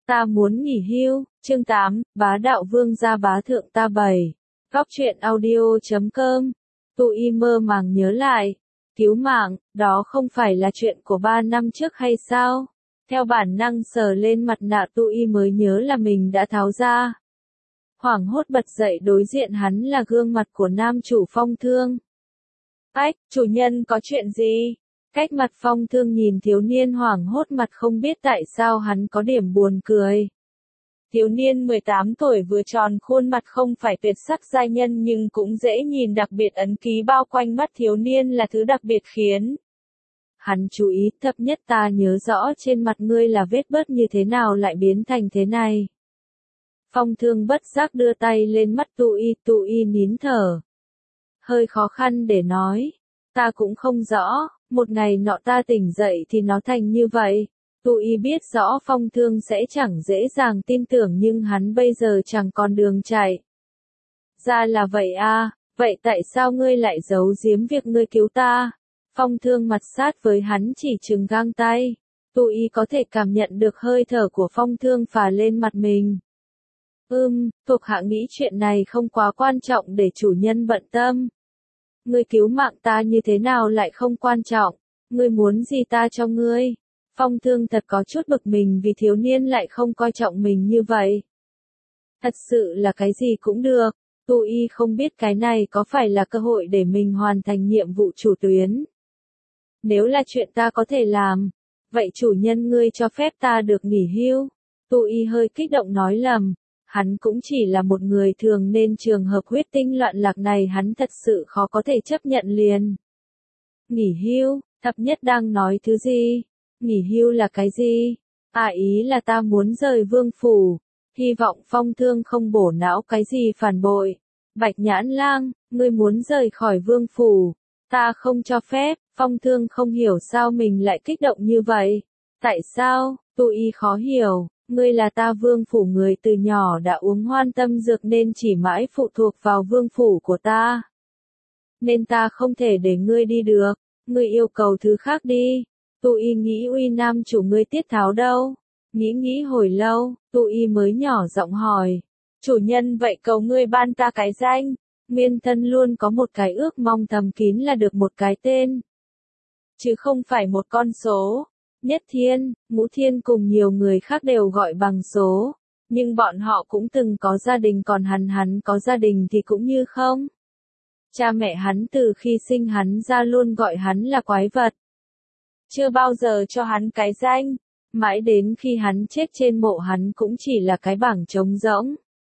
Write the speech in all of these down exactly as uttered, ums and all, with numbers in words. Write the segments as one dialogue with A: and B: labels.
A: Ta muốn nghỉ hưu, chương tám, bá đạo vương gia bá thượng ta bảy. Góc truyện audio chấm com. Tụ y mơ màng nhớ lại. Cứu mạng, đó không phải là chuyện của ba năm trước hay sao? Theo bản năng sờ lên mặt nạ tụ y mới nhớ là mình đã tháo ra. Hoảng hốt bật dậy đối diện hắn là gương mặt của nam chủ Phong Thương. Ách, chủ nhân có chuyện gì? Cách mặt Phong Thương nhìn thiếu niên hoảng hốt mặt không biết tại sao hắn có điểm buồn cười. Thiếu niên mười tám tuổi vừa tròn khuôn mặt không phải tuyệt sắc giai nhân nhưng cũng dễ nhìn, đặc biệt ấn ký bao quanh mắt thiếu niên là thứ đặc biệt khiến hắn chú ý. Thấp nhất ta nhớ rõ trên mặt ngươi là vết bớt như thế nào lại biến thành thế này. Phong Thương bất giác đưa tay lên mắt tụ y, tụ y nín thở. Hơi khó khăn để nói. Ta cũng không rõ, một ngày nọ ta tỉnh dậy thì nó thành như vậy. Tụ y biết rõ Phong Thương sẽ chẳng dễ dàng tin tưởng nhưng hắn bây giờ chẳng còn đường chạy. Ra là vậy à, vậy tại sao ngươi lại giấu giếm việc ngươi cứu ta? Phong Thương mặt sát với hắn chỉ chừng gang tay. Tụ y có thể cảm nhận được hơi thở của Phong Thương phả lên mặt mình. Ừm, thuộc hạ nghĩ chuyện này không quá quan trọng để chủ nhân bận tâm. Ngươi cứu mạng ta như thế nào lại không quan trọng, ngươi muốn gì ta cho ngươi? Phong Thương thật có chút bực mình vì thiếu niên lại không coi trọng mình như vậy. Thật sự là cái gì cũng được, tụ y không biết cái này có phải là cơ hội để mình hoàn thành nhiệm vụ chủ tuyến. Nếu là chuyện ta có thể làm, vậy chủ nhân ngươi cho phép ta được nghỉ hưu. Tụ y hơi kích động nói lầm. Hắn cũng chỉ là một người thường nên trường hợp huyết tinh loạn lạc này hắn thật sự khó có thể chấp nhận liền. Nghỉ hưu, thập nhất đang nói thứ gì? Nghỉ hưu là cái gì? À, ý là ta muốn rời vương phủ. Hy vọng Phong Thương không bổ não cái gì phản bội. Bạch Nhãn Lang, ngươi muốn rời khỏi vương phủ. Ta không cho phép. Phong Thương không hiểu sao mình lại kích động như vậy. Tại sao? Tụ y khó hiểu. Ngươi là ta vương phủ người từ nhỏ đã uống hoan tâm dược nên chỉ mãi phụ thuộc vào vương phủ của ta. Nên ta không thể để ngươi đi được, ngươi yêu cầu thứ khác đi. Tụ y nghĩ uy nam chủ ngươi tiết tháo đâu? Nghĩ nghĩ hồi lâu, tụ y mới nhỏ giọng hỏi. Chủ nhân vậy cầu ngươi ban ta cái danh. Miên thân luôn có một cái ước mong thầm kín là được một cái tên. Chứ không phải một con số. Nhất Thiên, Ngũ Thiên cùng nhiều người khác đều gọi bằng số, nhưng bọn họ cũng từng có gia đình còn hắn hắn có gia đình thì cũng như không. Cha mẹ hắn từ khi sinh hắn ra luôn gọi hắn là quái vật. Chưa bao giờ cho hắn cái danh, mãi đến khi hắn chết trên mộ hắn cũng chỉ là cái bảng trống rỗng.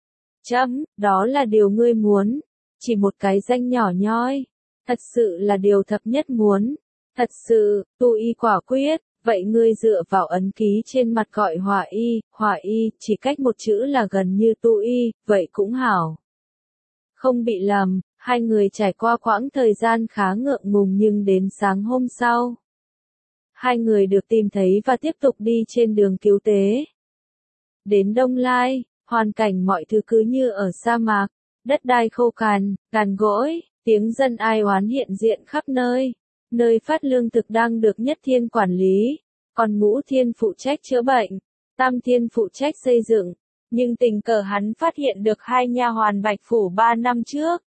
A: Chấm, đó là điều ngươi muốn, chỉ một cái danh nhỏ nhoi, thật sự là điều thập nhất muốn, thật sự, tụ y quả quyết. Vậy ngươi dựa vào ấn ký trên mặt gọi Hỏa Y, Hỏa Y, chỉ cách một chữ là gần như tụ y, vậy cũng hảo. Không bị lầm, hai người trải qua quãng thời gian khá ngượng ngùng nhưng đến sáng hôm sau. Hai người được tìm thấy và tiếp tục đi trên đường cứu tế. Đến Đông Lai, hoàn cảnh mọi thứ cứ như ở sa mạc, đất đai khô cằn, cằn gỗi, tiếng dân ai oán hiện diện khắp nơi. Nơi phát lương thực đang được Nhất Thiên quản lý, còn Ngũ Thiên phụ trách chữa bệnh, Tam Thiên phụ trách xây dựng, nhưng tình cờ hắn phát hiện được hai nha hoàn Bạch phủ ba năm trước.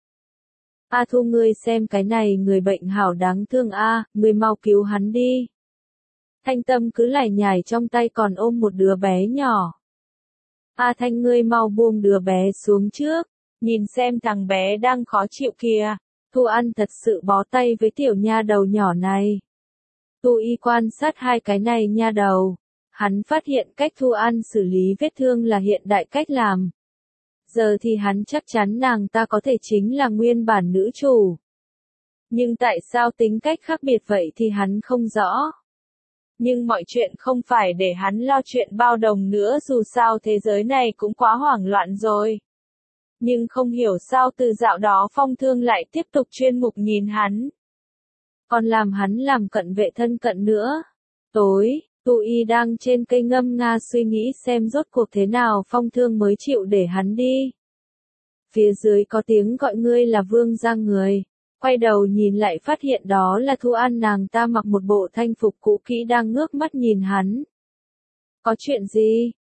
A: A Thu, ngươi xem cái này, người bệnh hảo đáng thương a, ngươi mau cứu hắn đi. Thanh Tâm cứ lải nhải trong tay còn ôm một đứa bé nhỏ. A Thanh, ngươi mau buông đứa bé xuống trước, nhìn xem thằng bé đang khó chịu kìa. Thu An thật sự bó tay với tiểu nha đầu nhỏ này. Tụ y quan sát hai cái này nha đầu. Hắn phát hiện cách Thu An xử lý vết thương là hiện đại cách làm. Giờ thì hắn chắc chắn nàng ta có thể chính là nguyên bản nữ chủ. Nhưng tại sao tính cách khác biệt vậy thì hắn không rõ. Nhưng mọi chuyện không phải để hắn lo chuyện bao đồng nữa, dù sao thế giới này cũng quá hoảng loạn rồi. Nhưng không hiểu sao từ dạo đó Phong Thương lại tiếp tục chuyên mục nhìn hắn. Còn làm hắn làm cận vệ thân cận nữa. Tối, tụ y đang trên cây ngâm nga suy nghĩ xem rốt cuộc thế nào Phong Thương mới chịu để hắn đi. Phía dưới có tiếng gọi ngươi là vương gia người. Quay đầu nhìn lại phát hiện đó là Thu An, nàng ta mặc một bộ thanh phục cũ kỹ đang ngước mắt nhìn hắn. Có chuyện gì?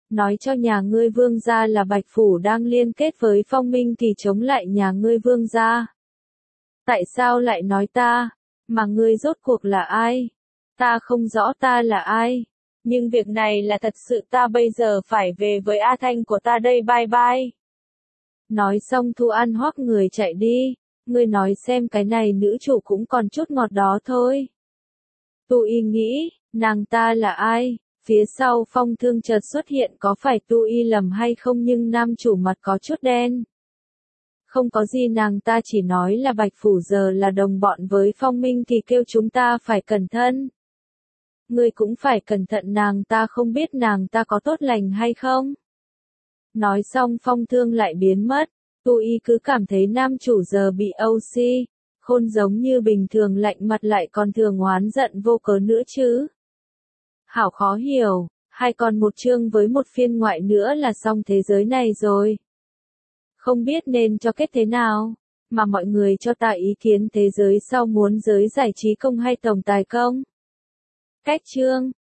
A: nói cho nhà ngươi Vương gia là Bạch Phủ đang liên kết với Phong Minh thì chống lại nhà ngươi Vương gia. Tại sao lại nói ta? Mà ngươi rốt cuộc là ai? Ta không rõ ta là ai. Nhưng việc này là thật sự, ta bây giờ phải về với A Thanh của ta đây, bye bye. Nói xong Thu An hoắc người chạy đi. Ngươi nói xem, cái này nữ chủ cũng còn chút ngọt đó thôi. Tu Y nghĩ, nàng ta là ai? Phía sau Phong Thương chợt xuất hiện, có phải Tu Y lầm hay không, nhưng nam chủ mặt có chút đen. Không có gì, nàng ta chỉ nói là Bạch Phủ giờ là đồng bọn với Phong Minh thì kêu chúng ta phải cẩn thận. Ngươi cũng phải cẩn thận, nàng ta không biết nàng ta có tốt lành hay không. Nói xong Phong Thương lại biến mất. Tu Y cứ cảm thấy nam chủ giờ bị ô xê, khôn giống như bình thường, lạnh mặt lại còn thường oán giận vô cớ nữa chứ. Hảo khó hiểu, hay còn một chương với một phiên ngoại nữa là xong thế giới này rồi. Không biết nên cho kết thế nào, mà mọi người cho ta ý kiến thế giới sau muốn giới giải trí công hay tổng tài công. Cách chương